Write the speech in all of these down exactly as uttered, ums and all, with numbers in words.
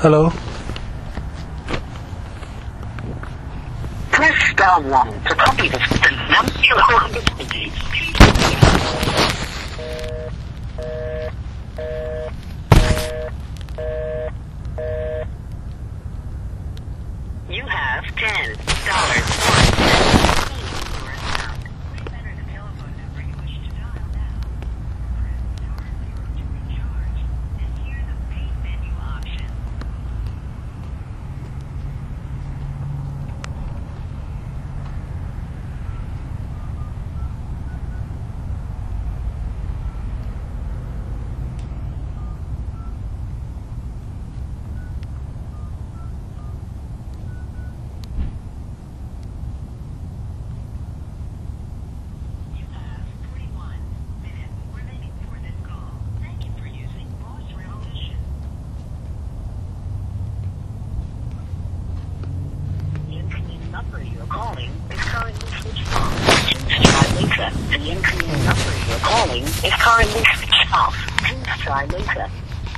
Hello? Press star one to copy the number you are listening to. You have ten dollars. Calling is currently switched off. Please try later. The incoming number you're calling is currently switched off. Please try later.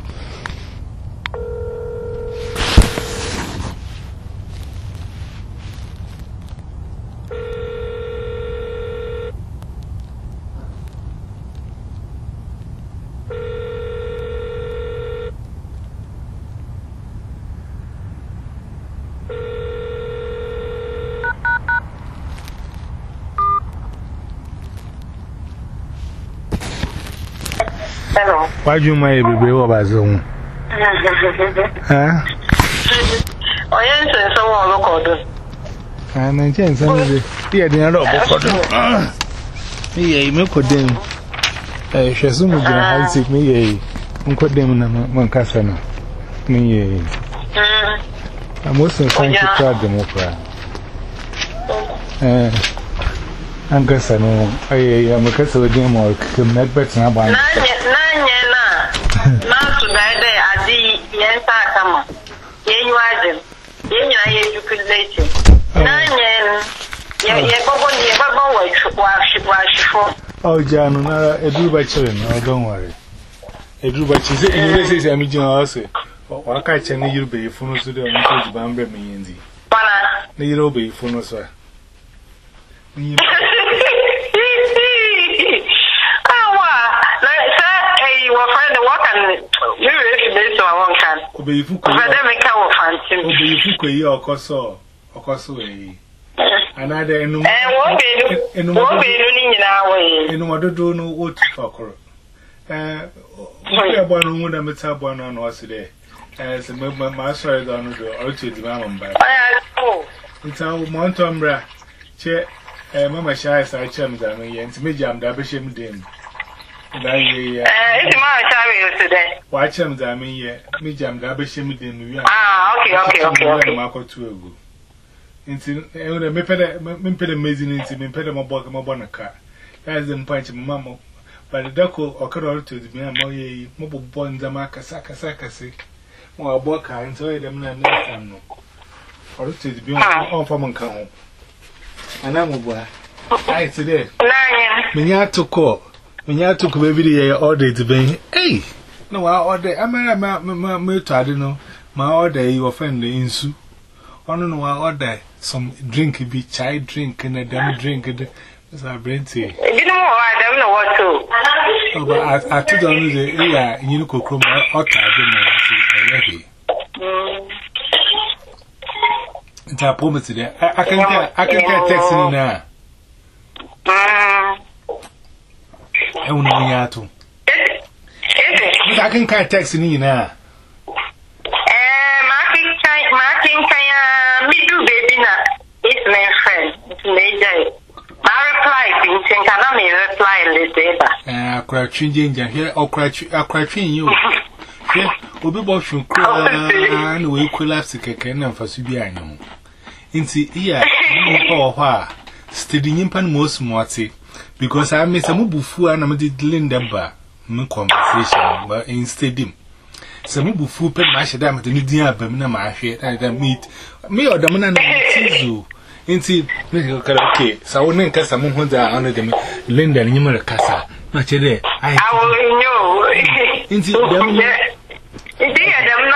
Hello. Why do you make a baby over Zoom? Huh? Oh, yes, someone look at it. And I can't send it. Yeah, they are not for them. Yeah, you make them. I shall soon be a sick me. Uncle them and Mancasana. Me. I'm also trying to try them opera. Uncle Sano, I am a castle of them or come not better now by. Not today, I did, yes, I come. Here you are, then. Here you are, you could later. Nine years, oh, John, a drew by children, oh, don't worry. A drew by children, and this is a medium also. Why can't you be funnels to the uncle Bamber me in the little be funnels, sir? You really made so long time. Obey Fuku, make our fancy. Obey Fuku, or Cosso, or Cosso. Another and won't be in our way. And what do know what to talk or. Eh, we are born on a metal born on us today. As a movement, my sorry, don't do or to the mamma by. It's our Montombra. Che, Mamma Shires, I chum them, and to me, jam, Dabishim dim. It's my time today. Watch him, I mean, yeah, me jam Dabishim dim. Ah, okay, okay, okay. Marco two. Into a meped amazing into me, ped my book, my bonnet car. As them punch mamma. But the duckle or cut to the mere moye, mobile bonds, a marca, saka, saka, sick. More a book, I enjoy them and no. Or to the beyond all from Uncle. And I'm a boy. I today. Minya to call. Minya took every day all day to be. Hey! No, I order. I'm a man, I don't know. My order, you offend the insu. I don't know, I order some drink, be chai drink and a damn drink. It's a brain tea. You know, I don't know what to. Oh, but I told you the yeah, you know, cook hot. I don't know. It's a promise today. I can get, I can get texting now. I won't know to. I can get texting now. Marking Kaya, me do baby na. It's my friend. It's major. I reply, think I may reply later. Ah, crouching ginger here or crouching, or crouching you. Here, we'll be both from cry and we could have to kick and for Subiano. Into here, or why, steady impan most morty, because I miss a mubufu and I did Linda bar, no conversation, but instead him. Some bufu pet mash dam at the Nidia Bamina Mashi, I don't meet me or the man and Tizu. Into okay, so I wouldn't cast a month under them, Linda and Yummer Casa. Much a day. I will know. Into them. Indeed, I'm not.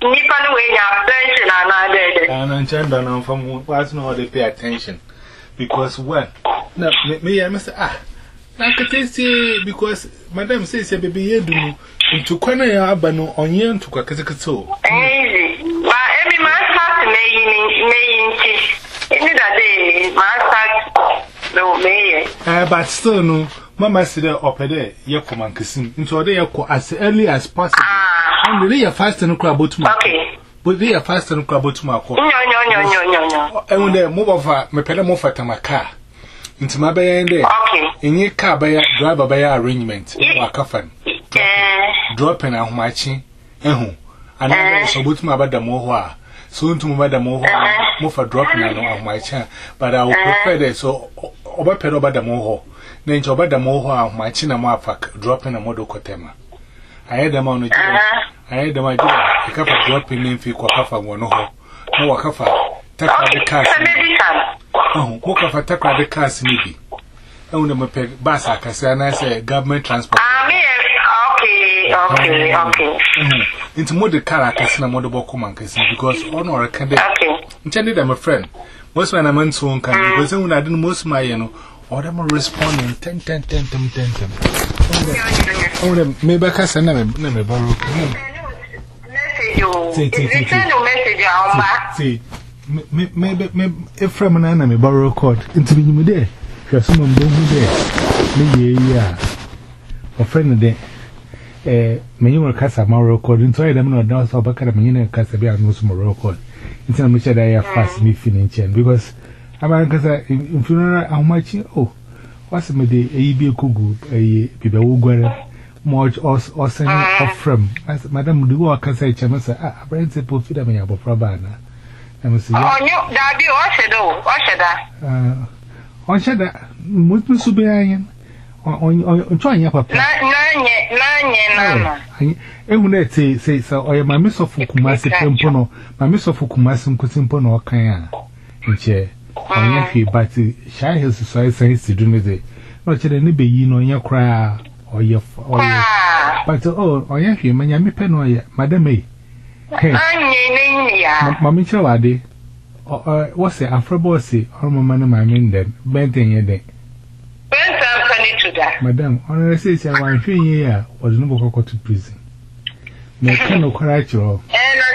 Nippon way attention and I did. And I'm trying from what's no they pay attention. Because when no, me, I must say, ah, I can say because Madame says, baby, you do into corner abano on yen to Kakakato. Easy. But every man starts making me in that day, my start no may. Ah, but still, no, Mamma said, up there, Yakoman kissing into a day as early as possible. And they are fast and crab to my okay. But they are fast and crab to my call. No, no, no, no, no, no. And when they move over, my pedamo for Tamaka into my bay and there. Okay. In your car by a driver by arrangement, or coffin. Dropping out my chin, and who? And I so put my bad moha. Soon to my bad moha, move for dropping out my chin, but I will prefer that so over pedal by the moho. Then to about the moha of my chin and my fuck dropping a model cotema. I had them on the job. I had them idea. A cup of dropping in for Quafa one ho. No, a caffa. Take the cars. Oh, walk off a take the cars, maybe. Only my peg Bassa Cassana say government transport. Okay, okay, okay. Into more the car Cassana Model Command because honor a candidate. Intended I'm a friend. Most when I'm on so can because when I didn't most my you know. Or them responding ten ten ten ten ten ten. Oh, them maybe I can send them a borrow. See, maybe if from an enemy borrow court into me there. Because someone don't be there. Me, yeah. A friend there. Eh, me, you will cast a moral court into them not down so back at me in a cast a beer no moral court. Until me said I have fast me finishing because. I'm going to in funeral, how much? Oh, what's the day? A be a cuckoo, a people who much or send off from. As Madame do what can say, Chamasa, ah, Brent said, put them in your Prabana. I must say, oh, no, that be what should do, what should I? On Shada, Mutu Subian on trying up a plan. And when they say, say, so I am my miss of Fukumasi Tempono, my miss of Fukumasum Kusimpono or Kaya in chair. I am here, but shy has society to do it. Not that any be you know your cry or your. But oh, I am here, my pen or Madame. Hey, Mammy Chawadi. What's the Afro bossy or my man, my men then, bending a day. Madame, on a say, I want three years was no go to prison. No kind of correct you.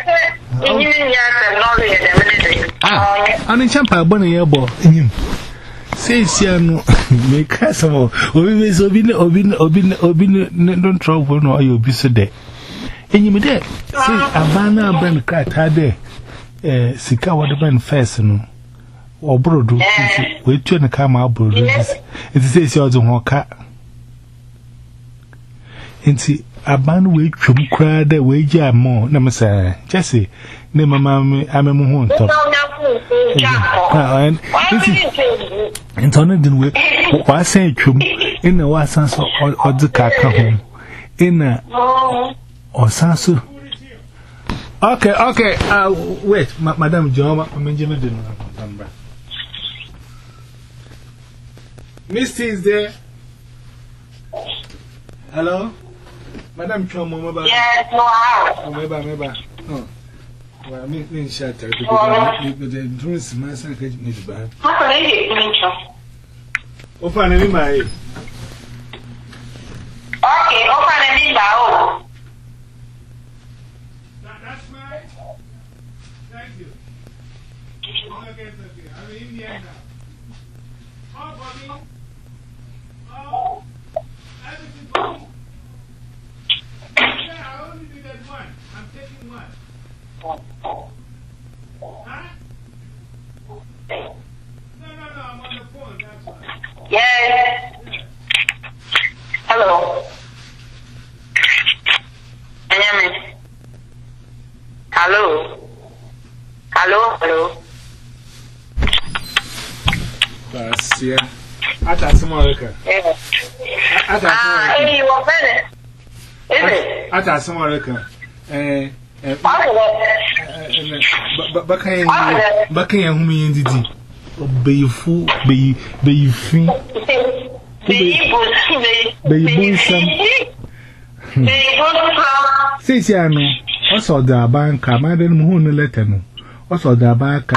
Ah, and in Champa Bonnie Yabo, says Siano, make Cassamo, always Obin, Obin, Obin, Obin, don't trouble, no, you'll be so dead. And you may say, Abana Ben Cat had there, Sika what the Ben Fasten or Brodo, wait to the come out, Brodo. It says yours on cat. And see, Aban wait to cry the wager more, no, Mister Jesse. Name my mammy, I'm a moon. And Tony didn't wait. Why say chum in the was answer or the car home in a or Sansu. Okay, okay, uh, wait, Madame Joma, Benjamin didn't remember. Misty is there. Hello, Madame Choma. Yes, no, how? Maybe, maybe. No. Well, I mean, in shelter because the drinks, my son can't need bad. How can I get open any my okay, open any bow. That's right. Thank you. Okay, okay. I'm in India now. Oh, Bobby. Oh, everything, Bobby. Yeah, I only did that one. I'm taking one. Huh? No, no, no, I'm on the phone, that's why. Yes. Hello. Hello. Hello, hello. That's yeah. I thought someone like her. I thought someone like her. Hey, you want better? Is it? I thought someone like her. Eh. Bakaya humi indidi obeyifu beyi beyifi beyibu sam sisi ano also the bank, I made him who letter no. Also the bank.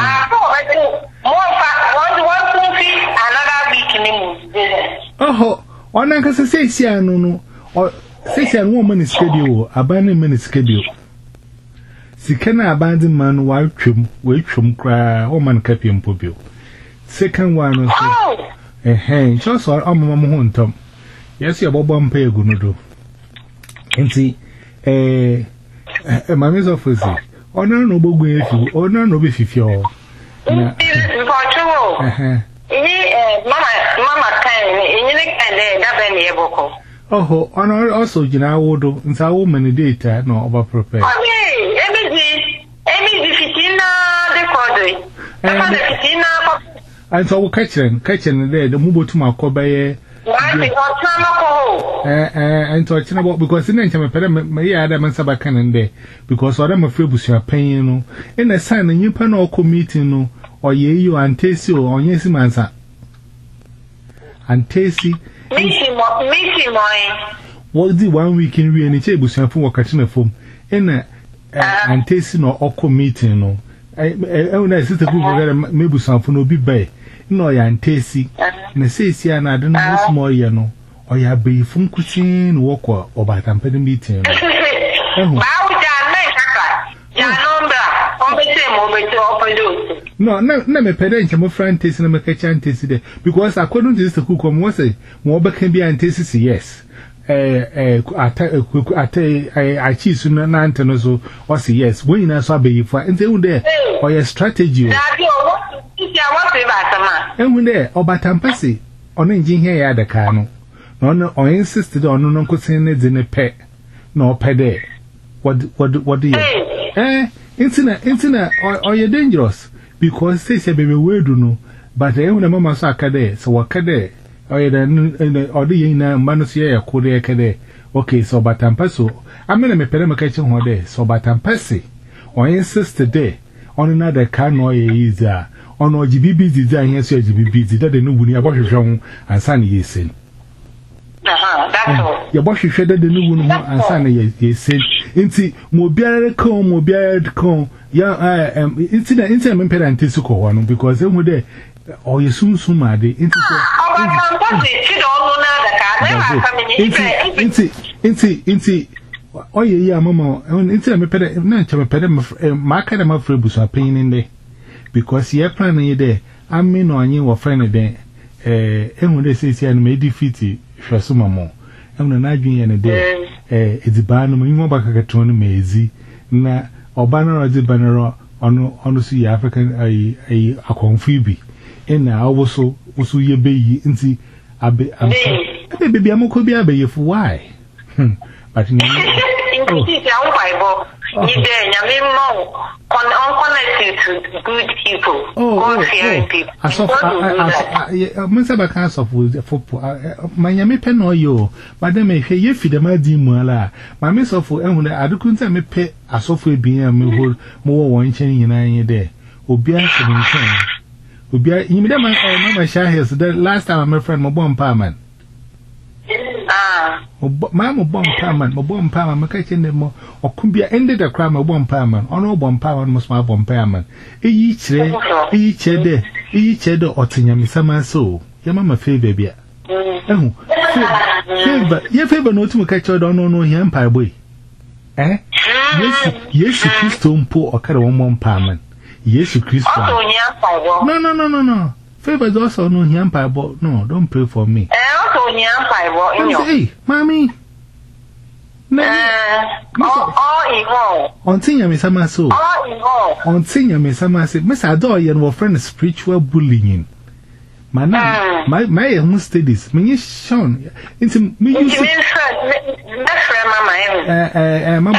Oh, one I can say, see, I know, or say, a woman is schedule, abandon minute schedule. Si kana abandon man, while trim, wait, trim, cry, woman capium pupil. Second one, oh, a hand, just or on my home, Tom. Yes, your bob pay gunudo. And see, eh, my miss office, or no noble way, or no noble fifio. Mama can in oh, honor also, you know, would in our woman data, no over prepare. Oh, Emily, Emily, the and so catching, catching there, the move to my cobaye. And talking about because in the time, may I have a sabacan in there because I'm afraid with your pain, you know, in a sign and you pan or committing, or ye you and taste you or yes, mansa. And tasty, what the one week in re any table for catching a foam in a and tasting or awkward meeting. No, I own a sister who maybe some for no be bay. No, I and tasty, and I say, see, and I don't know what's more, you know, or ya be from cushion, walk or by tampering meeting. No, no, no, my parents, my friend, tasting a macachan tasted because according to this, the cook was a more can be antithesis, yes. Eh, I choose sooner than Antanozo or say yes, when I saw be for and they were there or your strategy. And when there, or by Tampasi, on engine here at the cano. No, or insisted on no concerns in a pet, no pede. What, what, what do you? Eh? Internet, internet, or, or you're dangerous because they say, baby, we do know, but I own a mamma saca so what can they? Or the or the in a manusia, could they? Okay, so but Tampaso, I'm in a pedama catching one day, so but Tampasi, or insist today on another car no easier, on or G B B design, yes, G B B, that they know when you're about to and Sunny is saying. That's all. Your boss shredded the new one and Sunny is saying. Inti mobiare ko mobiare ko ya eh um inti na inti me peda antisu ko wanu because em de o yesun suma de inti so inti inti inti o ye ya mama inti na me peda na ncha me peda ma ka da ma free busu apen ni de because ye plan ni de ami no anyi wo friend de eh ehun de sesi an me defeat hweso mamo em na adwin ye ne de eh edibano mo yimo bakakato no mezi na obanoro edibano ono ono su ya African ai ai akonfu bi ina awoso osu ye beyi nti abe abe baby amoko bi abe yefu why but ni increase your Bible you there nyame mo connected to good people God fearing people Mensa baka asofu fopo manyame pe no yo madam me hwe ye fide ma di mu ala ma me sofu ehun adukunta me pe asofu ebian me ho mo wo won chen nyina yin de obi asebenchen obi yimi dem na ma shahis the last time my friend mo bom pa man ah ma mo bom pa man mo bom pa man me ka chen mo okumbia ended the crime mo bom pa man ono bom pa man mo sma bom pa man eyi kire eyi kire de eyi kire de otinyam sama so ya mama favor bia ehun favor ye favor no tumu ka kire do no no hia mpa boy eh yesu yesu Kristo mpo okare won bom pa man yesu Kristo no no no no no favor is also no hia mpa bo no don't pray for me hey, mommy. No. Oh, ego. On Tinya Miss Amaso. Oh, ego. On Tinya Miss Amaso. Miss Adore, your friend is spiritual bullying. My my my own studies. Me Sean. Into me. That's where Mama. Uh, uh, uh, Mama.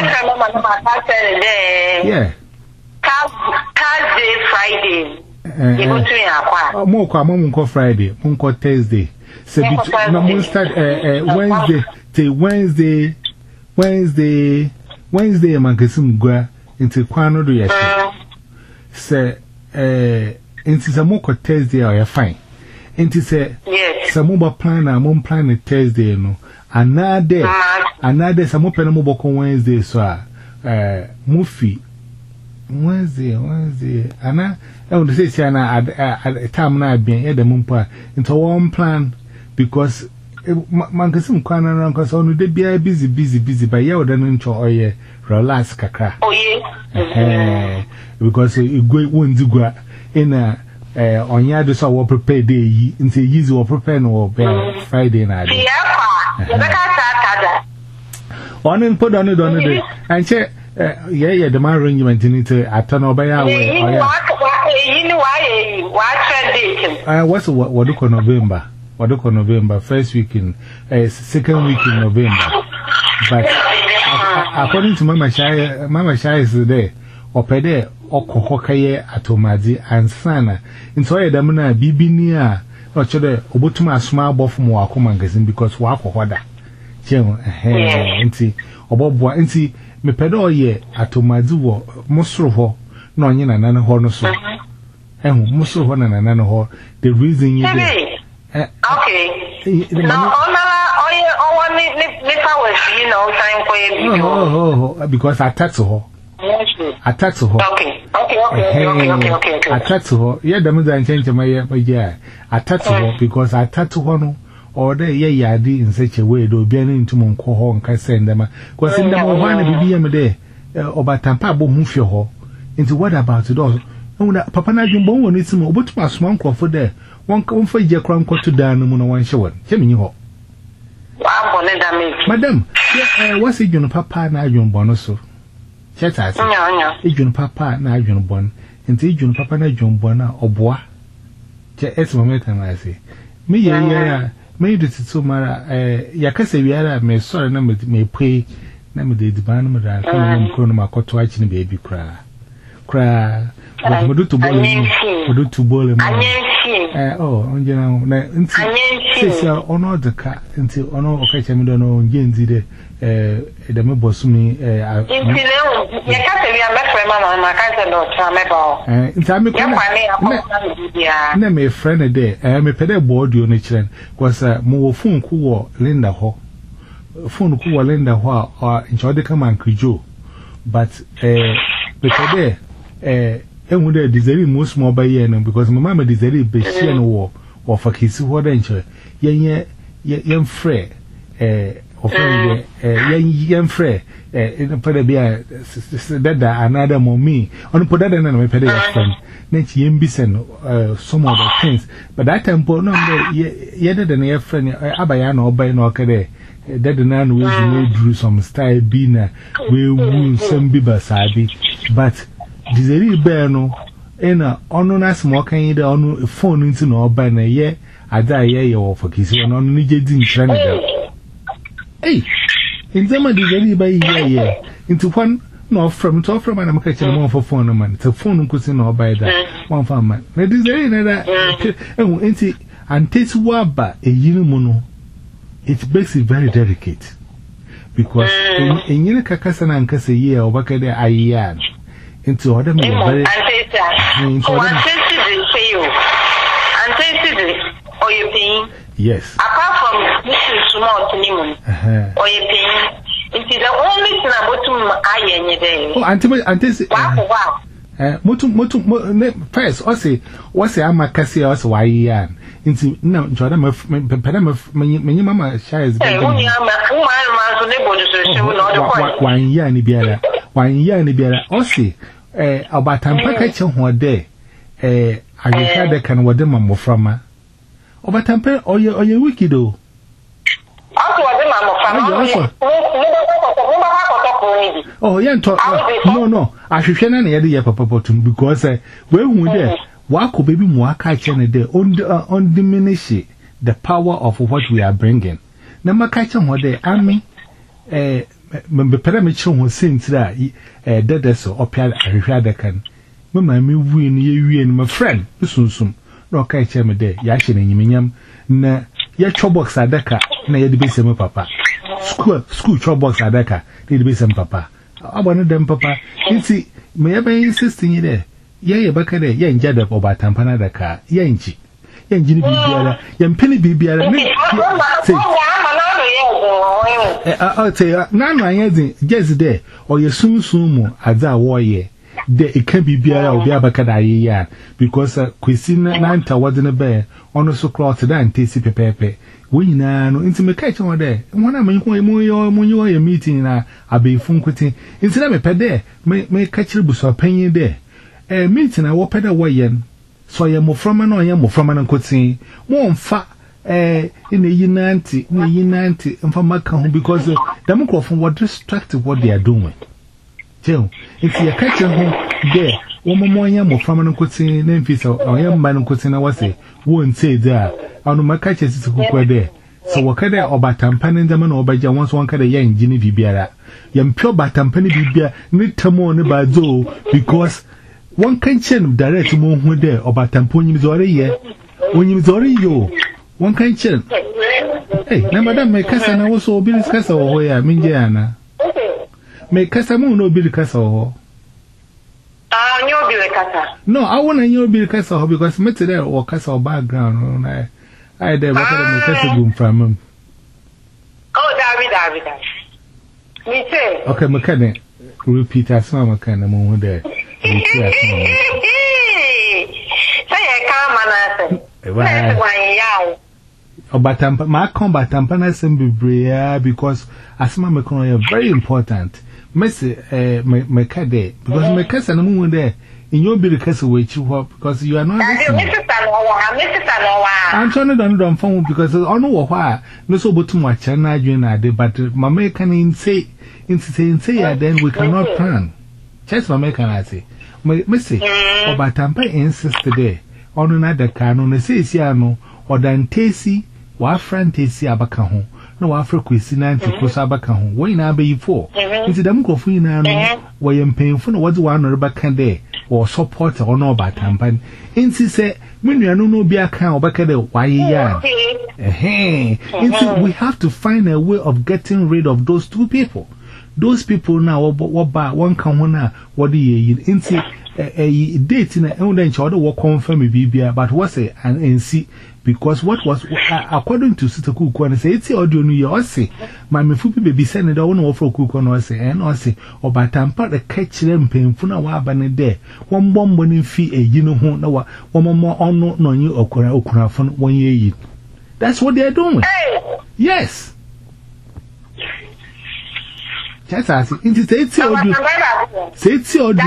Yeah. Thursday, Friday. You go to your more Mom Friday, Monko Thursday. So we start uh, uh, Wednesday till Wednesday, Wednesday, Wednesday. Man, kesum gwa into kwano do yet. Say, uh, into some more Thursday or fine. Into say, yes, some more plan a mom plan Thursday no. Another, another some more pen mobile Wednesday so. uh, movie Wednesday, Wednesday, and I want to say, at a time now being at the Mumpa into one plan because Mankasim Kwana Uncles only they be busy, busy, busy, but you don't enjoy relax kakra. Oh, yeah, because you go one to go in a on yard so what prepare day until you will prepare no Friday night. On and put on it on the day and check. Yeah, yeah, the man arrangement in it at turn over. You know why? Why? What's what? What do you November? What do you November? First week in, uh, second week in November. But according to Mama Shai, Mama Shai is there. Or pede or cohokaye atomadi and sana. Into a damina bibinia or chode obutuma small buff more magazine because wako wada. Jem, eh, enti, obobwa enti. Me pedo ye atomadi wo mosro ho no onye na nan ho no so eh mosro ho na nan ho the reason you there eh okay no onala oye owa ni ni powers you know time for you oh oh because attack to ho attack to ho okay okay okay okay okay okay okay attack to ho ye dem za change ma ye ma ye attack to ho because attack to ho no or there ye yadi in such a way do be any into mon ko ho nka send them because in them one bibi am there obatampa bo hu fie ho into what about it all papa na dwumbo won itim obotuma asoma nkofo there won ka wonfa je kran kwato dan mu no wan hye won kemi ho wa bone damage madam what's it you papa na dwumbo no so cheta ase ejun papa na dwumbo bon into ejun papa na dwumbo na oboa che esmo meta na ase me ye ye me de tito mara eh yakase wiara me sore na me pray na me de diban me da ko me ko no makoto achi ne be bi kra kra mo do to bole mo do to bole mo eh oh onje na na nti sisi ono de ka nti ono okache me do no nje nzi de eh de me bosumi eh nti le yakase wiara me frema na ma ka se do tra me ba eh nti ame ko na me friend de eh me pede board yo ne chiren because mo wo phone ku wo Linda ho phone ku wo Linda ho a nchode ka man krijo but eh me pede eh enwu de desire mo small by here no because my mama desire be share no wo wo fakisi ho de nche yenye yen frɛ eh ofende eh yen yen frɛ eh pede bia dada another mommy on put that na me pede your friend na chi yen bisen uh some of the things but that time po no ye dada na your friend abaya na obay na okede dada na no we do some style bi na we wu some bi basabi but dizeri be no ena onu na small kan yi da onu phone nti na obay na ye ada ye ye wo fakisi onu ni je di ntra na da eh inzama dizeri ba ye ye into one no from to from na maka chele mo for phone man the phone nkusi na obay da one for man na dizeri na da ehun enti antesi wa ba eyini mu no it makes it very delicate because enyine kakasa na nkasa ye obaka de ayan into other me very so antesi de say you antesi de oyepin yes apart from this is small to me oyepin it is the only thing about to ayenye there oh antesi antesi wow eh motu motu first o say o say amakase o say wayan inti na nchoda me peda me me mama shares be eh unya ma uma ma so ne bodu so se wo no de kwa wan ya ni biara wan ya ni biara o say eh obatampa ka che ho de eh ageka de kan wode mamoframa obatampa oye oye wikido aso wode mamoframa oh yeah to no no ahwehwe na na ye de ye papapotum because eh we hu de wako baby mu aka che ne de on uh, on diminish the power of what we are bringing na maka che ho de ami eh me pere me che ho sentira eh dede so opia ahwehwa de kan me ma me wu ni ye wie ni my friend sunsum na ka che me de ya hye na nyiminyam na ye chobox adaka na ye de be se me papa school school chobox adaka na ye de be se me papa abone dem papa nti me ye ben insisting ye de ye baka de ye nja da obatampa na daka ye nji ye nji ni bibiara ye mpeni bibiara ne say I'll tell you, none I had just there, or you soon soon as I warrior. There it can be beer or Biabacada, because Christina Nanta wasn't a bear, on so cloth and tasty pepe. We now no intimate catch on there. When I make when you are a meeting, I'll be funquitting. Instead of a pet there, may catch a bus or penny there. A meeting I will pet away. So I am more from an or more from an uncle saying, won't fat. Eh, in the Unanti, in the Unanti, and from my count because the Democrat what distracted what they are doing. Tell, if you are catching home there, one more young from an uncle saying, Memphis or young man uncle saying, I was say, won't say there. I know my catches is a there. So, what can I or Batampan and the man or by once one kind of young Ginny Bibiara. Young pure Batampan Bibia, need to mourn about Joe because one can chain direct moon with there or Batampon is already here. When you is already you. One kind chill. Hey, now, madam, my cousin also be the castle where I mean, Jana. My cousin no be the castle. Ah, you'll be the castle. No, I want to know be the castle because met there or castle background. I I there what my castle room from him. Oh, David, David. Me say. Okay, mechanic. Repeat as well, mechanic. I'm there. Say I can't manage. Why? Oh, but I'm my combat tampana assembly because as my mechanic are very important. Messi, eh, my cade because my cousin and moon there in your bill castle which you hope because you are not. I'm trying to don't don't phone because I know why no so but too much and I doing that but my mechanic say in say say then we cannot plan. Just my mechanic say, Messi, oh, but Tampa insisted there on another canon says no or than Tesi. Wa friend tesi abaka ho na wa afra kwesi na antikoso abaka ho wo ina be yifo nti dem krofo ina no wo ye mpemfo na wo de wa no rebaka de wo support or no batampan nti se menuanu no bi aka obaka de wa ye ya eh nti we have to find a way of getting rid of those two people. Those people now wo ba one kan ho na wo de ye nti a date na e won nche wo de wo confirm bibia but what say an nc because what was uh, according to Sister Kuku and say it's audio no you say my me fupi baby send it on offer Kuku no say and no say obatampa the catch them painful na wa aba ne there one bomb money fee a you know ho na wa one more on no no you okura okura fun one year. That's what they are doing. Hey. Yes. Just as it is it's audio. Say it's audio.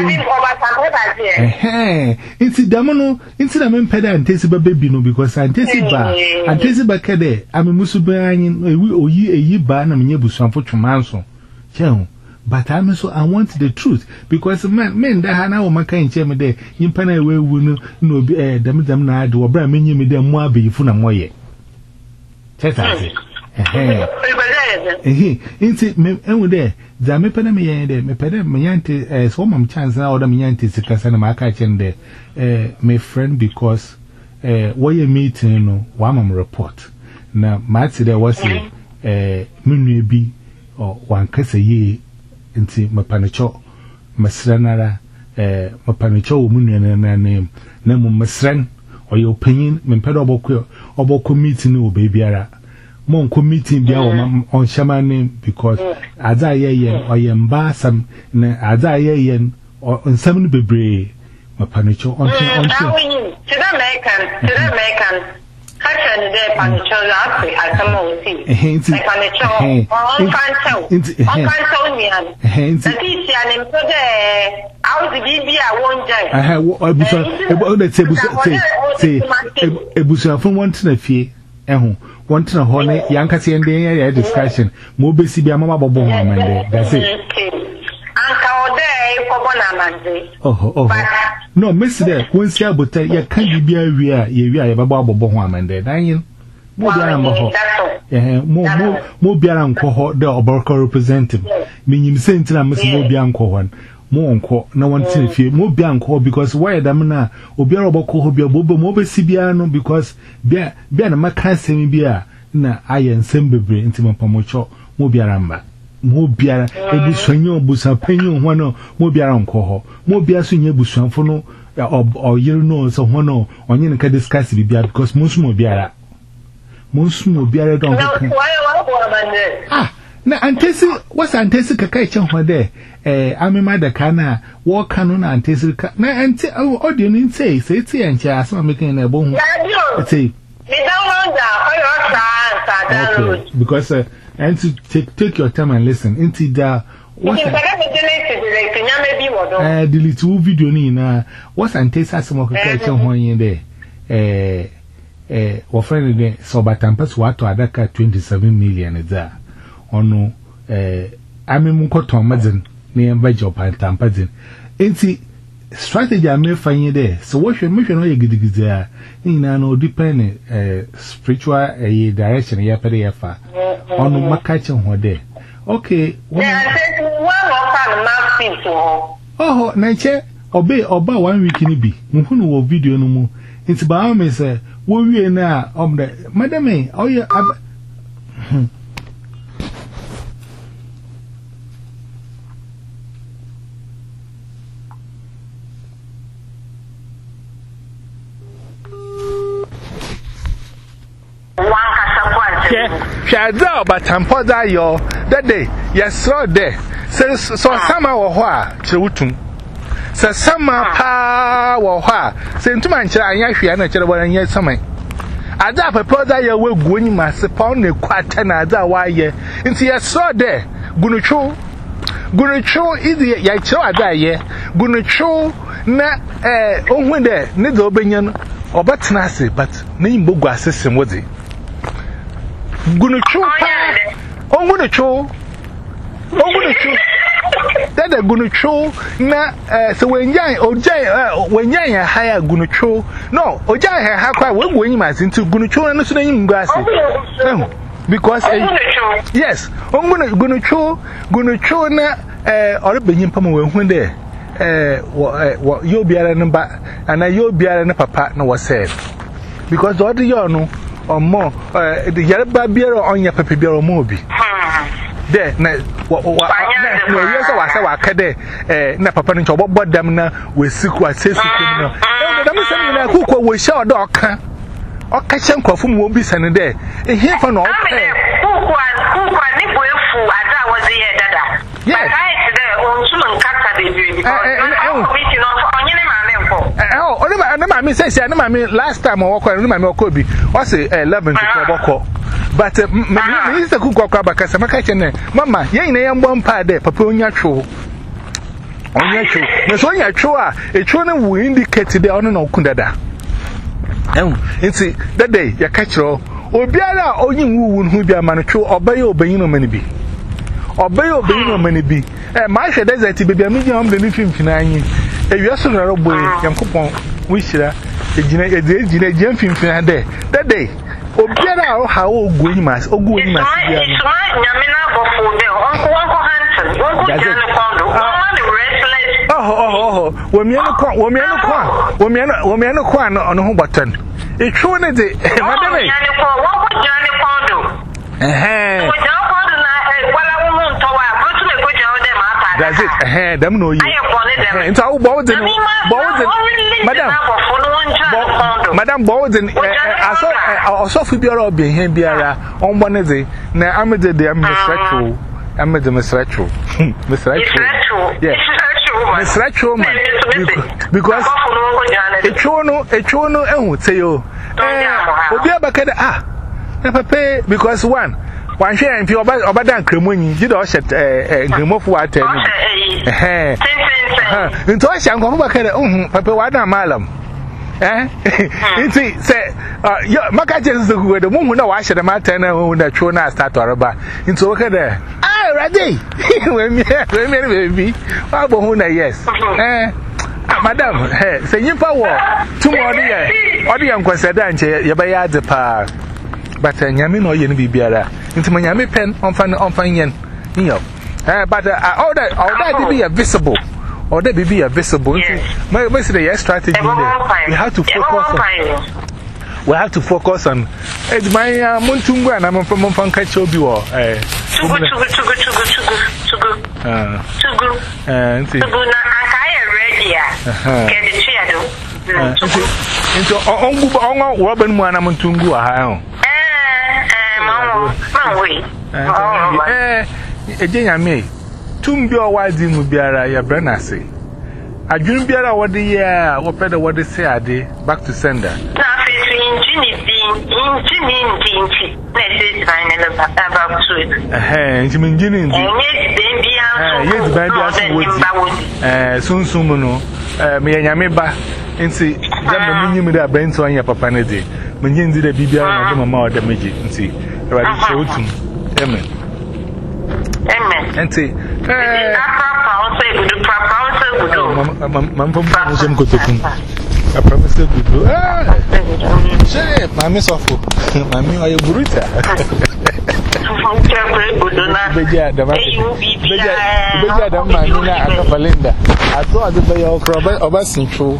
Eh, it's Damano, it's the men peda and Tessiba baby no because I Tessiba and Tessiba Cade. I'm a Musuban, or ye a ye ban and Yabusam for Chumanso. Chel, but I'm so I want the truth because men men that had now my kind chemi there in Pana way will no be a damn na do or bram me them more be funa moye. Just as it. Eh, eh, it's me and there. The me pena me yende me pena me yante eh so mam chance na order me yante sikasa na maka chende eh my friend because eh why meeting no wa mam report na mati there was eh menu bi or wan kasa ye nti me panacho mesranara eh me panacho wo menu na na name na mo mesran or your opinion me peda obokọ obokọ meeting no babyara mon committee bia on shaman name because ada ye or yemba some na ada ye on some bebre mapanicho on on to the American to the American catching the panicho last week I come on see panicho on canto on canto me and the teacher and so the how the baby I won't die I have about the table say ebusu from one to the fee eh want to know Yankasi and the discussion. Mobisi be a mama bobo man. That's it. Oh, oh, no, Mister There, once you but you can't be a real, you are a babo man there. Dying more than more, more, more Bian cohort, the Oberco representative. Meaning, Saint Lamus Mobianco one. More uncle, no one to fear more bianco because why damna or be a boko be a bobo mobe sibiano because beer beer a macan semi beer na iron sembebre into my pomocho mobiaramba mobia a buswanyo busa penyo one mobia uncle mobia sunya buswan for no or you know so one or you can discuss it because most mobiara most mobiara don't ah na antesi what's antesi kaka chen ho de eh amema da kana wo kanu na antesi na anti audio ni say say ti enche asema making na bo hu say me download that or your download because uh, and to take take your time and listen into the what you can delete delete nya maybe wodo eh delete wo video ni na what's antesi asema kaka chen ho yin de eh eh wo friend de so batampas wato adaka twenty-seven million za ono eh amemu koton mazin ne yan baje opantampazin enti strategy ame fanye de so wo hwe mehwe no ye gidigidi a ni na no depend eh spiritual eh direction ya pere ya fa ono makache ho de okay yeah say one of an massive so oh na che obe oba one week ni bi muhunu wo video no mu enti ba me say wo wie na omde madame oye Shadow, but Tampoza yo that day, yes, so there. So, so summer or wha, Chewutum. So summer pa or wha, sent to Manchester, and Yashi and a terrible and yet summer. I da propose that you will go in my support the quarter nada why ye. And see, I saw there, Gunucho, Gunucho is the Yacho Ada ye, Gunucho na eh, oh, when there, Nido Benyon or Batnasi, but name Bogua system was it. Gunucho, oh, Gunucho, oh, Gunucho. That a Gunucho, na, so when Jay, or Jay, when Jay hire Gunucho, no, or Jay, how quite well going into Gunucho and the name grass. Because, yes, I'm going to Gunucho, Gunucho, na, or Benin Pamo when there, eh, what you'll be a number, and I you'll be a papa, no was said. Because all the young or more, the Yarba beer on your paper beer or mobi. There, na what yes, I was a cade, eh, na papa and what bought them now with secret says, who will show a dog. Or catch him from won't be sending there. And here for no. Yes, I mean, says, I mean, last time I walk on my Kobe, was eleven to but Mister Cook because I'm a catching Mamma, ye ain't a one part there, Papa on your show. On your show, Miss on your show, a children will indicate the honor no Kundada. And see, that day, your catcher, or Biara, or you who be a man, obey or Benino Manibi. Obey or Benino Manibi. And my head is that to be a medium the little finine. A yes, no boy, young coupon, which a Gina Jim fin there. That day, or Biara, how old going mass, or going mass. Oh, oh, oh, women are quite, women are quite, women are women are quite on home button. It's true that they, madam, eh, that's it, eh, them know you. It's all Bowden, Bowden, Madam, Madam Bowden, I saw, I saw Fibia behind Biara on one of the, now I'm the Miss Retro, I'm the Miss Retro, Miss Retro, yes. Miss Retro man, because a chono, a chono, and would say, oh, ah, never pay because one, one share and your Badan Cremoni, you don't set a game of water. Eh, into I shall go back at oh, Papa Wada Malam. Eh, it's say, uh, Macajas the the woman who I should have matter when the chona start to about into look at there. Ah, ready. When me, baby, Abahuna, yes. Eh, Madam, eh, say you power two more years. Or the young consider Yabaya the par. But Yamin or Yen Bibiara into my Yami pen on fine on fine yen. You know, but all that all that be a visible. Or they be a visible. My basically strategy. We have to focus on. We have to focus on. It's my Montunga and I'm from Monfankachobi or eh. Too good, too good, too good, too good, too good, too good. Ah. Too good. And too good. I ready. Get the chair though. Into on on Robin Mwana Montungu. Eh, eh, Mama, Mama, wait. Eh, Ejenya me. Tumbi o wadi mu biara ya brana se. Adwun biara wode ya wo pede wode se ade back to sender. Na fe so engine din, engine din ti. Na se divine le back to it. Eh, engine engine din. Eh, den bia so. Eh, yes ban bia so wodi. Eh, sunsun no. Eh, me nyame ba. Nti da me nyim da brent on ya papa ne de. Me nyin di da bibia na de mama o da meji. Nti Ewade che otum. Amen. Amen. Nti eh Mam pom pom kotokum. I promise you good. Ah. Say, mami sofo. Mami oye buruta. Beja da ma. Beja beja da ma ni na akafalinda. Ato ade be yo kroba oba sincho.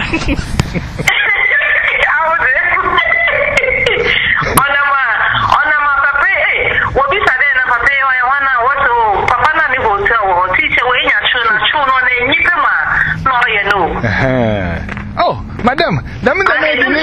Oh, madam, that means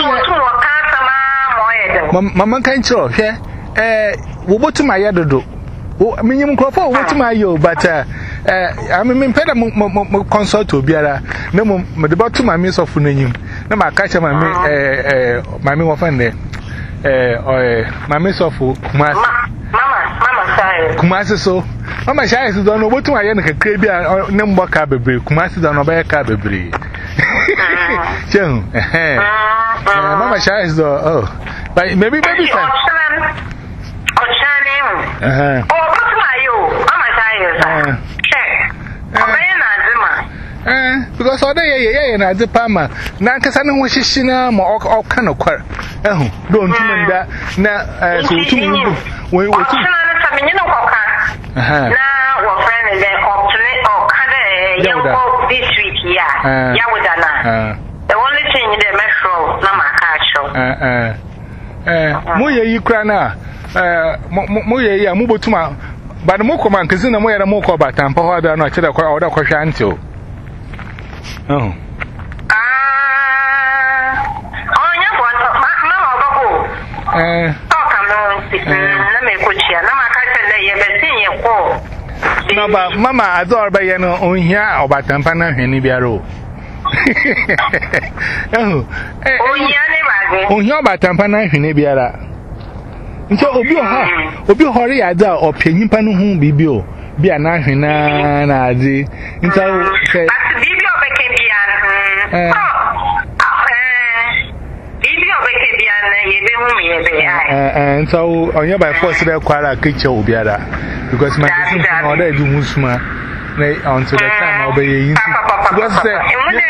I Mamma can't show, yeah. Eh, what to my yadodo? Oh, minimum crop, what to my yo, but uh, I mean, Pedam consult to Biara, no more, the bottom my miss of name. No, my catch my eh, my me of there, eh, or my miss of Kumas. Mamma, Mamma, Kumas so. Mama Shai is don't know what to my young crabby or number cabby, Kumas don't obey cabby. Jung, eh, Mama Shai is the oh, but maybe maybe son. Oh, Channing. Uh huh. Oh, what's my you? Mama Shai is. Check. Eh, because all day, yeah, and I did Palma. Nankasana was shishina, more all kind of quart. Oh, don't you that now? So, two we were now, our friend is an alternate or kind of this week, yeah, Yawudana. The only thing in the metro, Namakacho. Uh, uh, Moya, you cry now. Uh, Moya, Mubutuma, but the Mokoman, Casino Moya, Moko, but Tampa, or not to the order Coshanto. Oh. Ah, oh, you want Mamma, eh, oh, come on, let me put you. No, but Mamma, I thought by you on here or by Tampana, Henny Biaro. Oh, here by Tampana, Henny Biara. So, Obi Hori, I doubt, or Penny Panu, whom be bio, be a Nahina, Nazi. And so, say, and so on your by force, there quite a kitchen will be other because my order do Musma until the time I'll be what's that?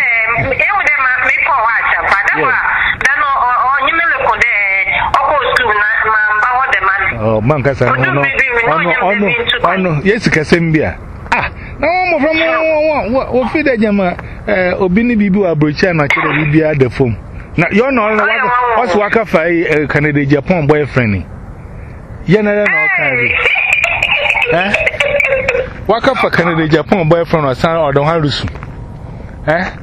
Oh, Mancasa, oh, no, oh, no, yes, Cassambia. Ah, no, from what feed a Yama, Obini Bibu, a Bruchan, I could be at the phone. Now, you're not what's Waka Fai, Canada, Japan boyfriend. You're not eh? Waka for Canada, Japan boyfriend or son or don't have to. Eh?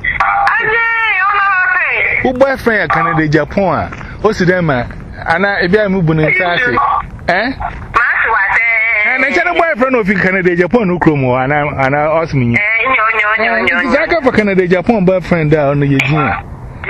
Who boyfriend Canada, Japan? What's the name? And I be a moving in Sassy. Eh? And I tell a boyfriend of Canada, Japan, who chromo, and I and I ask me. Waka for Canada, Japan boyfriend down the Eugene.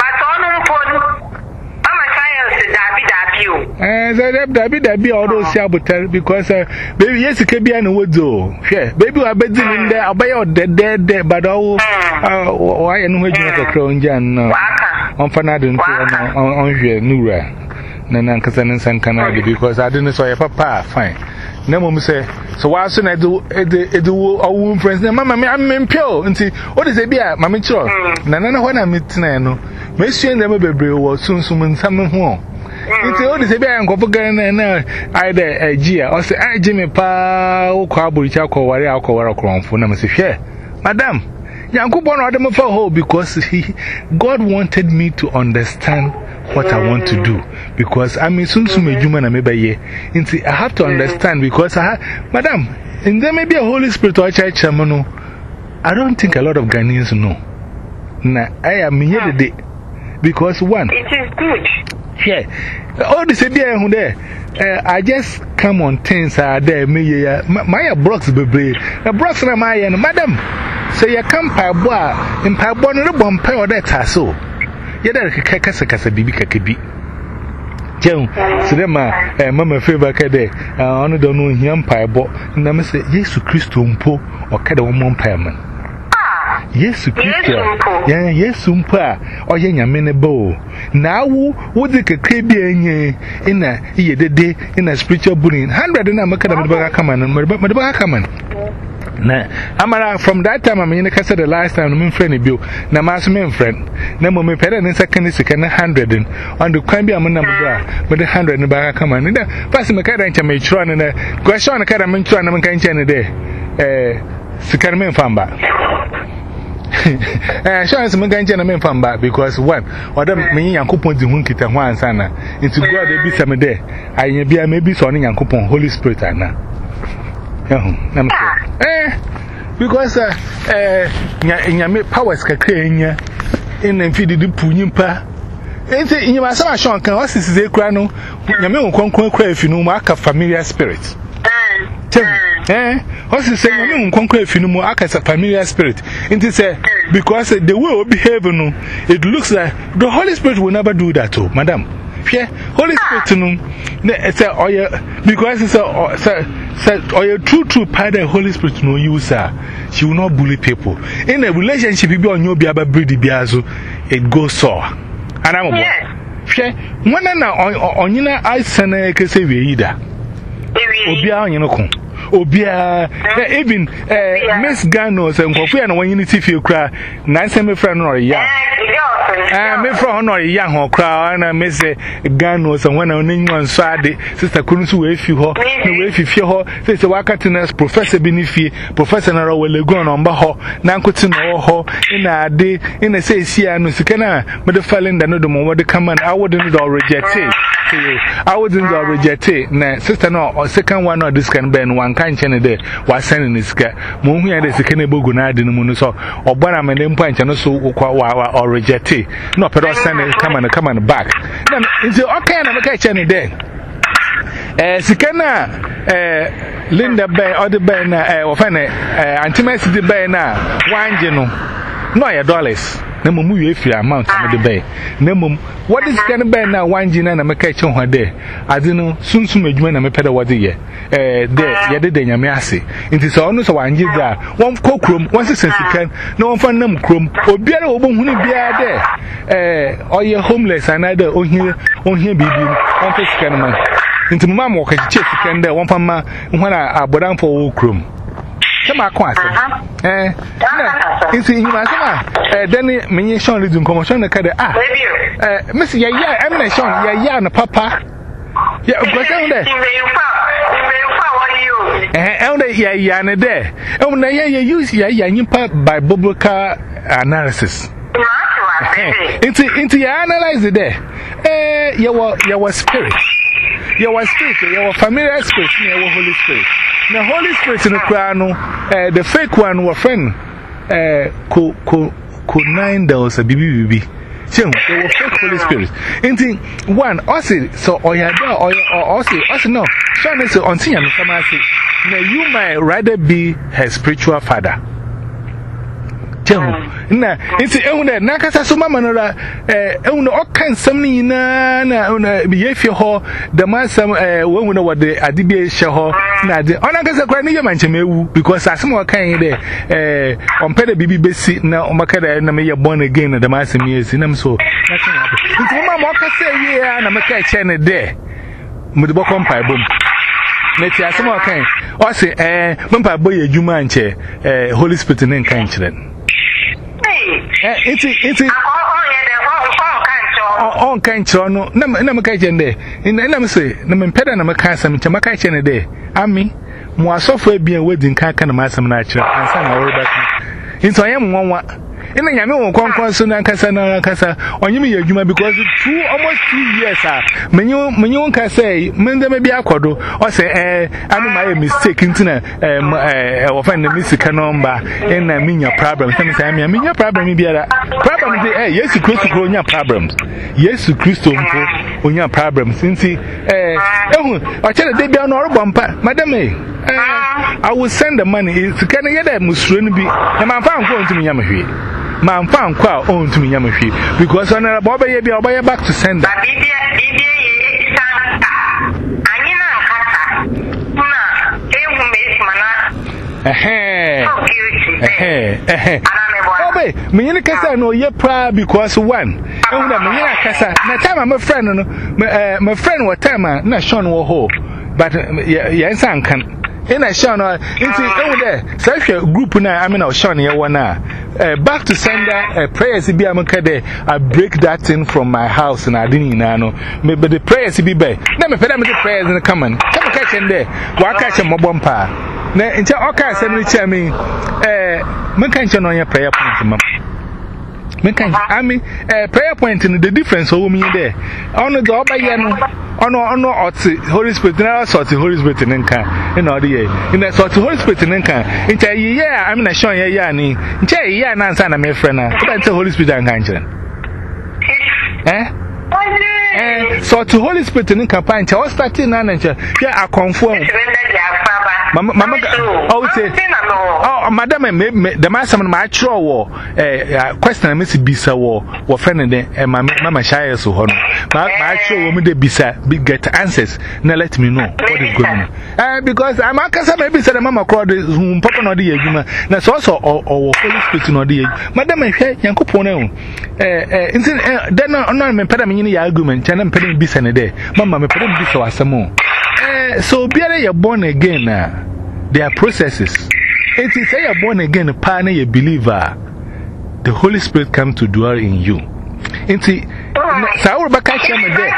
Eh, that be that be all those saboteur because baby, yes, it can be an wood though. Yeah, baby, I bet in there, I'll buy out the dead there, but oh, why and which you have a crown jan on Fanadin on your Nura, Nanankasan and San Canada because I didn't saw your papa fine. No one say, so why soon I do it do our woman friends? Mamma, I'm in pure and see what is it be at Mammy Cho? Nana, when I meet Nano, Monsieur never be brave was soon summon some home. It's all the same and go either a Gia or say, I Jimmy Pa, or Carbury Chaco, or Alcohol Crown for them. Say, Madam, Yanko born Adam for her because he God wanted me to understand what I want to do because I mean, soon to me, human and maybe I have to understand because I, Madam, and there may be a Holy Spirit or church, I don't think a lot of Ghanaians know. Nah, I am here today because one, it is good. here all the say there who there I just come on things are there me ya my blocks bebre na blocks na my ya madam say ya come pa boa in pa bo no bom pa o that so ya da kaka kasa bibi kaka bi Jem, Sidema, a mamma favor cade, I don't know him piebo, and I say, Yes, Christo Mpo, or Cada one payment. Yes, Christo, yes, Umpa, or Yang Menebo. Now, would the Caribbean in a year the day in a spiritual bullying, hundred and I'm a Cadabaka Kaman and Madabaka Kaman. Na amara from that time I mean I said the last time my friend bill na my main friend na mo me pere na second second hundred on the kwambi am na mudra but the hundred na ba come and pass me kada ncha me chiro na question kada me chiro na me kan ncha ne de eh second me famba eh chance me kan ncha na me famba because one oda me yankopon di hu nkita ho ansa na into God e bi se me de ayen bia me bi so ne yankopon Holy Spirit ana eh because uh eh nyame powers kakra enya in mfidi di punyimpa ente nyama sama shon kan osisi kura no nyame nkonkon kura afi no mu aka familiar spirit eh osisi nyame nkonkon afi no mu aka familiar spirit ente say because the way we behave no it looks like the Holy Spirit will never do that oh madam yeah Holy Spirit no it's a or because it's a said, or your true, true Father, Holy Spirit, no use her. She will not bully people. In a relationship, you be on your Biaba Brady Biazo, it goes so. And I'm a one and on you know, I send a Casavi either. Obia, you know, Obia, even Miss Ganos and Coffee and one unity feel cry, nice and my friend or ya. Ah, me from or young or crowd, and I miss a Ganos and one on anyone Saturday, Sister Kunsu, if you ho, if you feel her, says a Wakatinus, Professor Benifi, Professor Naro will go on Baho, Nankutin or ho, in a day, in a say, see, I know, Sikana, but the felon that no the more the command, I wouldn't all reject it. I wouldn't all reject it. Now, sister, no, or second one or this can bend one kind of day, was sending this guy. Moon here, there's a cannibal gunad in the Munuso, or Bonam and Empire, and also or reject it. No, but I'll send it, come and come on back. Then, it's okay, I'm a catch any day. Eh, Sikana, eh, Linda Bay, or the Bay, eh, or Fanny, eh, Antimacity Bay now, one general, no, your dollars. Nemo mu yefi amount of the bay. Nemo, what is can be now one gin and a catch on her day? I don't know, soon soon a man and a pedal what the year. Eh, there, Yadda Yamiasi. It is almost one year there. One cook room, one sense you can, no one find them crum, or beer over who be there. Eh, or you're homeless and either on here, on here, baby, one face can man. Into mamma, catch a chicken there, one for my when I bought down for old room. Come on, eh, it's in my eh, then me Sean is in commotion. Ah, eh, Miss Ya, I'm not Sean, Ya, Ya, and Papa. Yeah, but down there. Eh, elder Ya, Ya, and there. Oh, now, ya, use Ya, Ya, you part by biblical analysis. Into, into ya analyze it there. Eh, your spirit. Your spirit, your familiar spirit, your Holy Spirit. The Holy Spirit in the crown, uh, the fake one, was friend, uh, co co co nine dollars a baby baby. So, they were fake Holy Spirit. Anything one, also, so or ya do or also, also no. So, I say, on seeing somebody, now you might rather be her spiritual father. Na nti ehun na nakasa so mama no la eh ehun no okan sam ni na na biye fie ho the man sam eh won no wode ade bi ehye ho na ade ona kasa kwa ni yema nche mewu because asem okan de eh ompe de bibi besi na omaka da na me ye born again na the man sam yesi na so nti mama okasa ye na maka eche ne de mu de bokom pai bom neti asem okan o se eh mpa boy adwuma nche eh Holy Spirit ne nkan chire eh it's it's on kan chiro no na na me ka jende na na me say na me peda na me ka asam nche maka chene de ami mo asofo abia wadin kan kan na asam na achira ansa na wori back into ayam nwanwa in a Yami concourse and Cassana Cassa, or you mean you because two almost two years, sir. Menu can say, Menda may be a quadro, or say, eh, I'm my mistake into a offend the Mister number and I mean your problem. I mean your problem, be a problem. Yes, you Christ on your problems. Yes, you Christ on your problems. Since he, eh, I tell the baby on our bumper, Madame, I will send the money. It's kind of get a Muslim be, and my found going to me, Yamahi. My found quite own to me, Yamahi, because on a Bobby, I'll buy back to send. Eh, eh, eh. Obey, me in the cassa no ye proud because one. Oh, the me cassa. Na time I'm a friend, no, my friend what time na Sean wo ho. But yes, I can. In a Sean, it's over there. Such a group now, I mean, I'll Sean here one now. Back to sender, uh, prayers be amokade. I break that thing from my house and I didn't know. Maybe the prayers be by. Let me put them the prayers in the common. Come catch in there. Walk catch a mobompa. Na nche oka asem ni chami eh menka nche no your prayer point mam menka I mean eh prayer point in the difference o mi there ono do obaye no ono ono oti Holy Spirit na sort Holy Spirit nka na odi ye in sort Holy Spirit nka nche ye I mean na shon ye ya ni nche ye na nsa na me friend na nche Holy Spirit nka nche eh eh sort Holy Spirit nka pa nche o start na na nche ya akonfo Mama, Mama, oh, say, oh, Madam, the master of my actual war, eh, question, Miss Bisa war, or friend, and my Mamma Shire so hard. My actual woman, the Bisa, big get answers. Now let me know what is going on. Eh, because I'm a cassa, maybe said a Mamma crowd whom Papa no the human. That's also or Holy Spirit no the Madam, I hear Yanko Pono. Eh, eh, then on my pedamini argument, and penning Bisa a day. Mamma, my pedam Bisa was some more. So, be a born again now. There are processes. It is say you're born again, a partner, a believer. The Holy Spirit comes to dwell in you. Inti Saul Baka Chama there.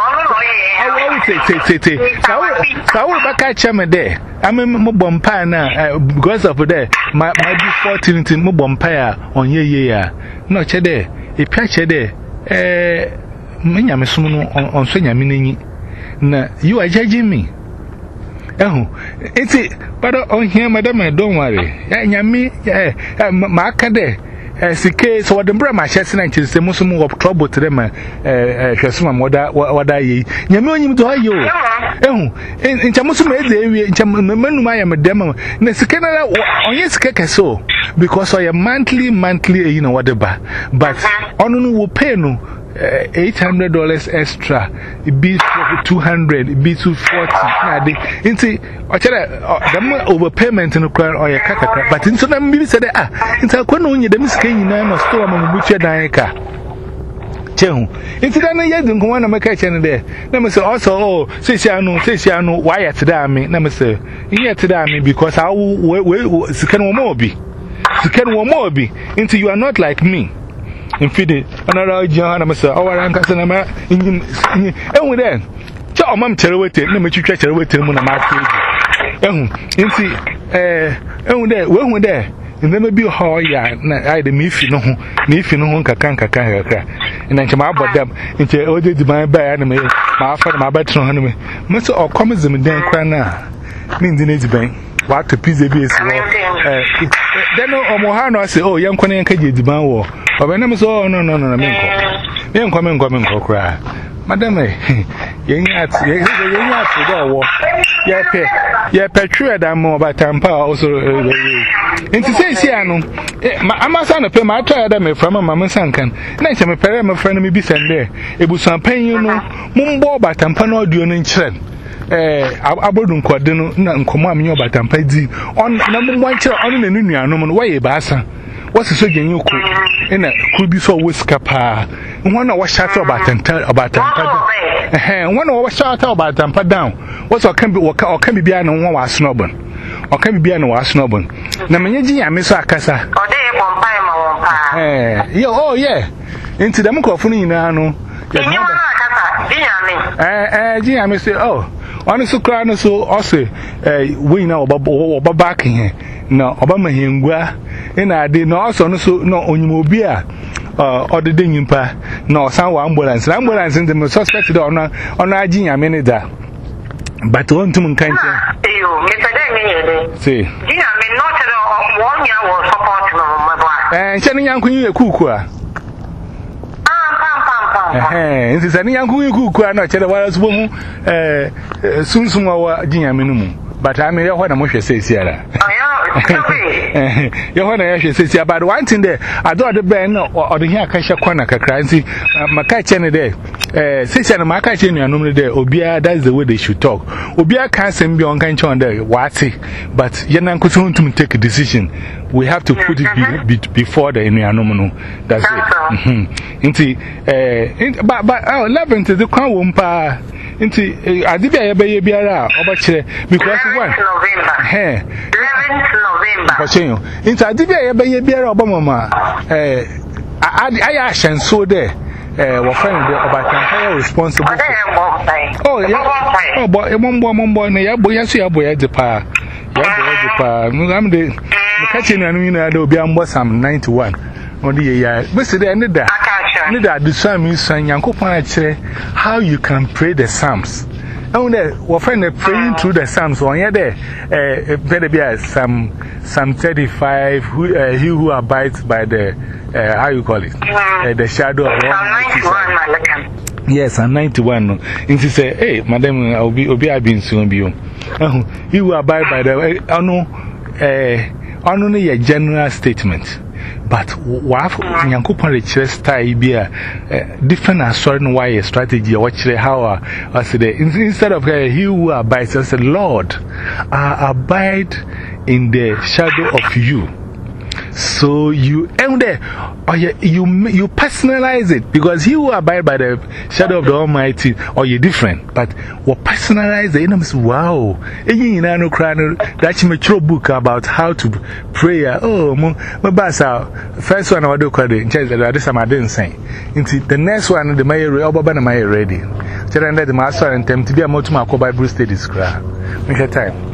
I will say, say, say, say, Saul Baka Chama there. I'm a Mobompa now because of there. My be fourteen in Mobompire on ye ye. No, Chede, a patch there. Eh, Minyamisuno on Sonia Mini. Na, you are judging me. Oh, it's it, but on here, Madam, don't worry. Yami, eh, Macade, as the case, what the Brahma chest and the Muslim of trouble to them, eh, Shasuma, what I ye. Yamu to you. Oh, in Chamusum, I am a demo. Nesicana, on yes, so because I am monthly, monthly, you know what the bar, but on will pay no. Uh, eight hundred dollars extra. It be two hundred. It be two forty. Into I tell you, the more overpayment in the crowd or your kaka. But into them, maybe said ah, into a corner, you the miskin in a store among which you dieka. Cheng. Into the year, don't go on a make channel there. Let say also, oh, say, I know, say, I know why at the army. Let me say, here to the army because I will second one more be. Second one more be. Into you are not like me. In feeding another John, I'm a our uncle and I'm in. And with them, John, Mam Cherway, no matter treasure with him on a market. And see, eh, and there, when we're there, and then maybe how ya, I the me if you know, me if you know, Kakanka, and then come out about them into all the divine by anime, my father, my better enemy. Most of commons and then cry now. Means the next bank. What to piece of this war. Then no Mohano say, oh, young Conan can get the ban war. But when I'm so, no, no, no, no, men come and come and go cry. Madame, young at young at the war. Yeah, yeah, Petria, that more by Tampa also. And to say, Siano, I must send a pay my trial them from a mamma Sankan. Nice, I'm a parent, my friend, maybe send there. It was some pain, you know, Mumbo by Tampano during Chile. Eh, abodun kwadeno na nkomo amenye obatampa di on na mmwan kire on na nunuanom no waye baasa wose so genye ku ina ku bi so wosika pa won na wo shata obatanta obatampa eh won na wo shata obatampa down wose o kan bi o kan bi bia na won wa snobon o kan bi bia na wa snobon na menye gi yame so akasa o de e bompai ma won pa eh yo oh yeah into dem ko funu nyina no ya akasa gi yame eh eh gi yame say oh on so cry no so also eh we na oba oba back here na oba mahengua in a day, no, also, no, on your mobile, or the dinging pa, no, some ambulance, ambulance in the suspected on our Gina Menida. But one to Munkanti. See, Gina may not at one year or support my boy. And Channing Yanku Kukua. Eh, this is an young Kukua, not a wireless woman, soon some our Gina minimum. But I mean, what a motion says here. You want to actually say about one thing there. I don't the band or the here Kasha Kwanaka crancy, Makachen there. Eh, Sister Makachen, you know, there, Obia, that's the way they should talk. Obia can't send me on Kanchon there, what's it? But Yanan could to take a decision. We have to put it be, be, before the Inuanomono. That's it. Inti, eh, but, but, oh, eleven to the Kawumpa. Inti, I did a baby biara, because one. eleventh November. Inti, I did a baby biara, Obama. Eh, I action so there. Eh, we're finding the about responsible. Oh, yeah. Oh, but a mumbo mumbo, and a boy, yes, your boy at the pa. Your boy at the pa. I'm the catching and you know, there'll be on ninety one. On the year, but the end of that, need that the psalm is saying, how you can pray the psalms. Oh, there, we're finding praying through the psalms on here there. Eh, better be a Psalm Psalm thirty five. Who, uh, he who abides by the, uh, how you call it, uh, the shadow of the yes, I'm ninety one. And she say, hey, madam, I'll be, I'll be, I've been soon be you. He who abide by the, I know, uh, only a general statement. But what Yankupon Richard style be a different assortment why a strategy or watch how I said instead of he who abides, I said, Lord, I abide in the shadow of you. So you and there, or you, you you personalize it because he who abide by the shadow of the Almighty, or you're different. But what personalize it, you know, wow, you know, that's a mature book about how to pray. Oh, my basa, first one I do call it, this I didn't say. The next one, the mayor, Obama, my ready. The master and them to be a motor Bible studies. Make a time.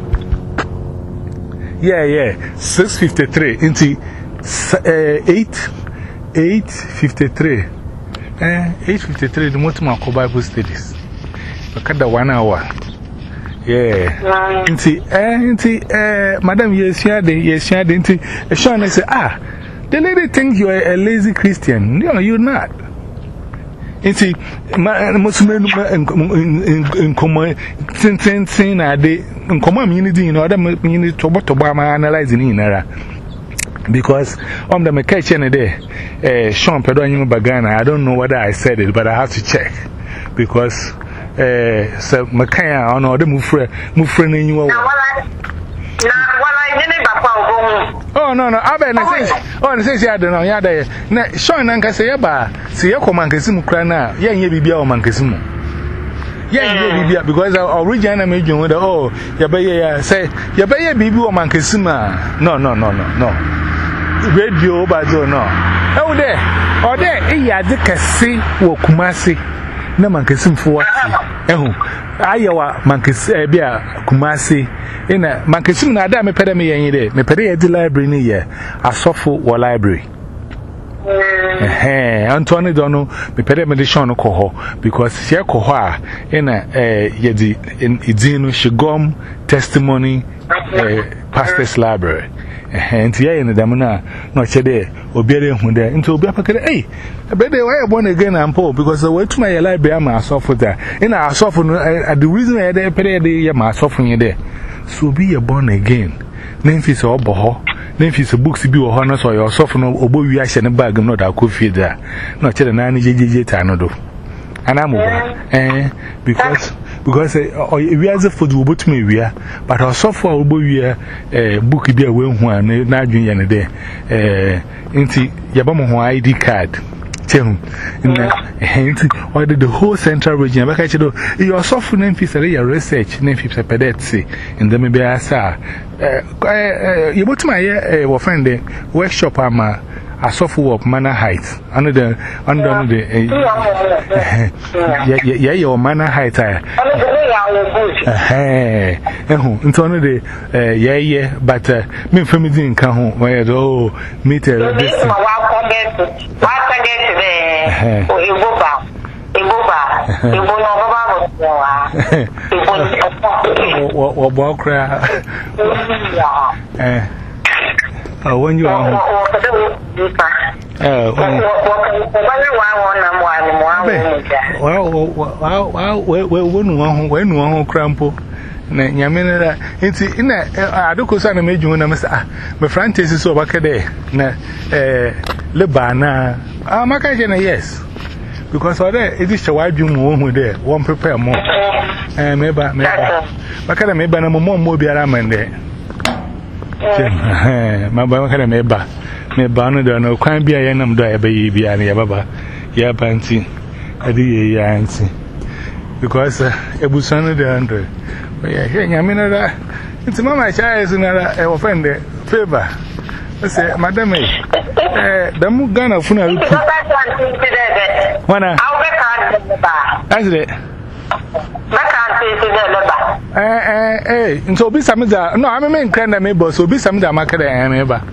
Yeah, yeah, six fifty three into eight, eight fifty three. Eh, eight fifty three, the Motumako Bible studies. Look at the one hour. Yeah, into eh, into eh, Madam, yes, yeah, the yes, yeah, into a Sean say, ah, the lady thinks you are a lazy Christian. No, you're not. Inti Muslim in common thing a day in common community in order to to analyzing in era because on the kitchen a day, eh, Sean Pedro Bagana. I don't know whether I said it, but I have to check because eh, so Makaya on order move friend move friend in you. Oh, no, no, I bet I say, oh, I say, I don't know, yeah, there. Sean and Cassayaba, see your command Cassimu Crana, yeah, you be our Mancasimu. Yeah, you be because our original major with the oh, Yabaya say, Yabaya be your Mancasima. No, no, no, no, no. Radio, but no. Oh, there, or there, eh, ya de Cassi, or Kumasi, no Mancasim for what? Oh. Ayawa Mankis Bia Kumasi in a Mankasim Nada me pede me any day, me pede the library near ye, a software or library. Eh, Anthony Dono, me pede medicine coho because she coha in a yedi in Idino Shigom testimony pastor's library. And here in the Damana, not today, or be there into Biapaka. Hey, I bet they were born again and poor because I went to my library. I'm a software there. In our software, the reason I had pay the my software there. So be a born again. Memphis or Boho, Memphis books be or honors or your software or boy, we actually bag them not I could feed there. Not tell the nine J J Tanado. And I'm over. Eh, because. Because we are the food will put me here, but our software will be a book there when one, not junior day. Into Yabamo I D card. Tell him, or the whole central region. But I your software name is a research, name is a pedetsi, and then maybe I saw. You put my friend the workshop. I'm a software of Manor Heights. Under the, under the, yeah, yeah, your Manor Heights. Eh, into no de eh yeah yeah but me family didn't come home where oh meet a this wa ko get wa ta get there o iboba iboba ibo no baba bo wa ibo wo bo kra eh oh when you are eh well well well when one when one crampo na nyamene da enti ina adokosa na meju na mesa ah me franchise so bakade na eh leba na ah maka je na yes because for there it is chawadwu mu hu there one prepare more eh meba meba bakade meba na mo mo biara mande eh maba bakade meba meba no do na kwan bia ye nam do ya bayi bia na ya baba ya panti adi ye ya anti because ebusano de andre yeah, here, Yamina. It's Mamma Chaz and I offend favor. I say, Madame, the Mugana funeral. When I that's it. Eh, eh, and so be some no, I'm a man, kind of neighbor, so be some that market I am ever.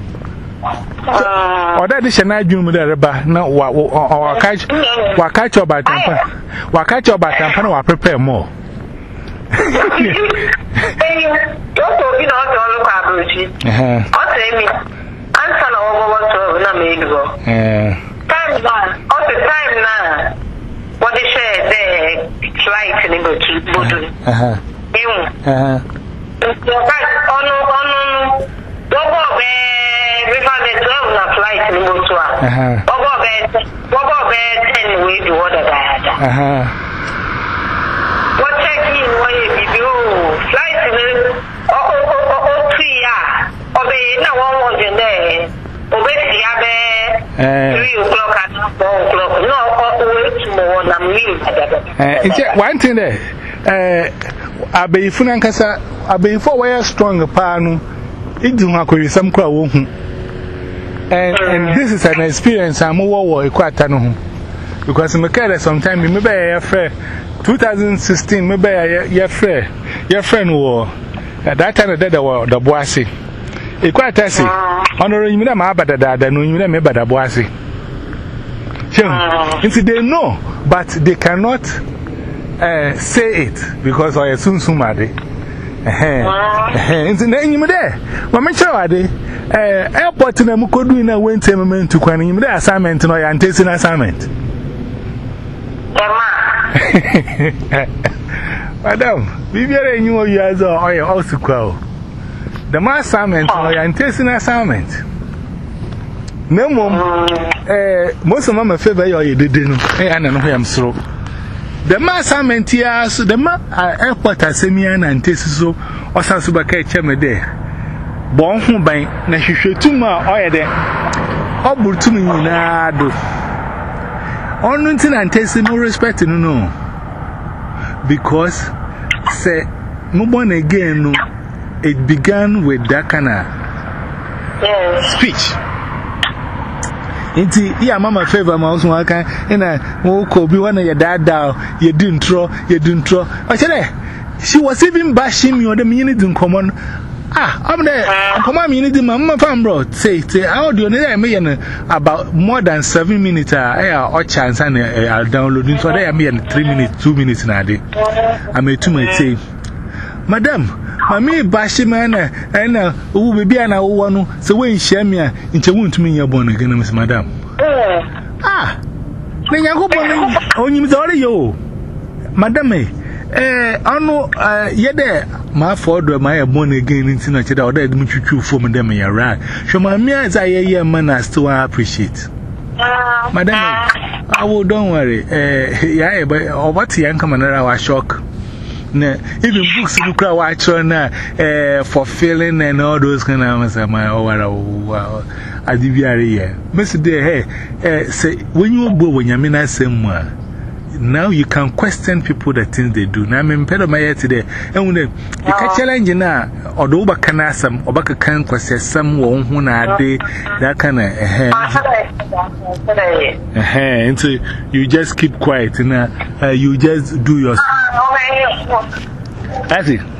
Or that is an idea with the bar, no, or catch, or catch your bat, or catch your bat, and or prepare more. Hey, you don't know all the cabbages. I'll say me. I'm son of over to a maid go. Time now, all the time now. What they say, they flight in the boat. Uh huh. You, uh huh. On, on, double bed, we found a twelve na flight in the boat. Uh huh. Double bed, double bed, and we do what I uh huh. What checking when you do flight oh oh oh three ya obey na one was in there obey ya be three o'clock and four o'clock no wait tomorrow na me eh it's one thing there eh abeyifu nankasa abeyifu were strong pa no idu hu akorisam kra wo hu and and this is an experience am wo wo ekwata no hu because me care sometimes me be ya frɛ twenty sixteen maybe your friend your friend war at that time that the the bossy e quite tassy honoring me ma bada da no you me bada bossy so they know but they cannot uh, say it because I soon soon made eh eh na you me there ma me chawa de eh airport na mu kodu na went moment to kwan you me assignment no ya antesi assignment Madam, Vivian and you are as I also call the mass assignment or your intestinal assignment. No more, eh, most of them are favor you didn't, and I know I am so. The mass assignment here, so the ma airport as semian and tesiso or Sasubaka Chame there. Born home by Nashishatuma or there. Or Burtumi Nado. On nothing and tasting no respect, no, no. Because, say, no one again, no, it began with that kind of speech. Inti, yeah, Mama favor, my husband, I can, and I won't be one of your dad down, you didn't throw, you didn't throw. I said, she was even bashing me on the minute in common. Ah, I'm there. Come on, you need the mama fan, bro. Say, say, how do you need about more than seven minutes? I or chance and I'll download it. So there, I mean, three minutes, two minutes in a day. I made two minutes say, Madam, Mammy Bashman, and uh, who will be an hour one. So when share me into wound to me, you're born again, Miss Madam. Ah, then you go on you, sorry, yo, Madam. Eh, I know, uh, yeah, there, my father, my born again in Sinatra, or that mutual from them, you're right. So, my mere as I hear man, I still appreciate. Madam, I will don't worry. Eh, yeah, but what young commander, I was shocked. Even books look at watch on uh, for feeling and all those kind of things. My over, I did be here. Mister Day, hey, say, when you go when you're in a same now you can question people the things they do. Now, I'm in my today. And when you can challenge now, or the over can ask some, or back a can question some one who are they that kind of. And so you just keep quiet and uh, you just do your. That's it.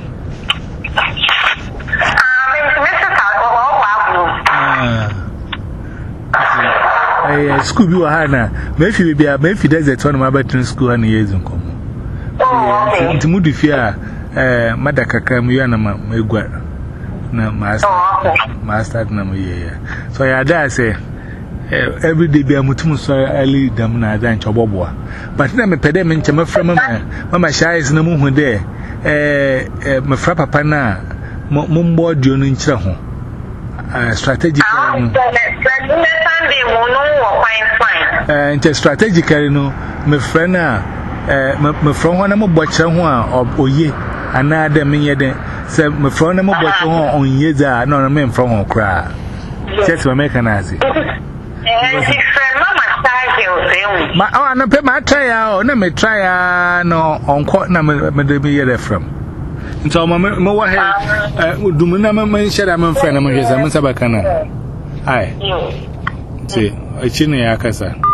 Ah, school be wahana. Maybe be a maybe there's a ton of my school and years in common. Oh, into moody fear, eh, Madaka, Muyana, Megua, no, master, master, no, yeah. So I dare say, every day be a mutumus early damna than Choboboa. But now, my pediment, my friend, Mamma Shy is no more there. Eh, my frappa pana, Mumbo, Jonin Chaho. Strategic. And strategically, no, my friend, my friend, one of my butcher one or ye, another me, said my friend, my butcher on years are not a man from home cry. That's my mechanizing. My own, I pay my trial, no, me try no on court number, maybe from. So, my more head, do me not mention I'm a friend of mine, I'm a sabacana. Aye. See, a chinny akasa.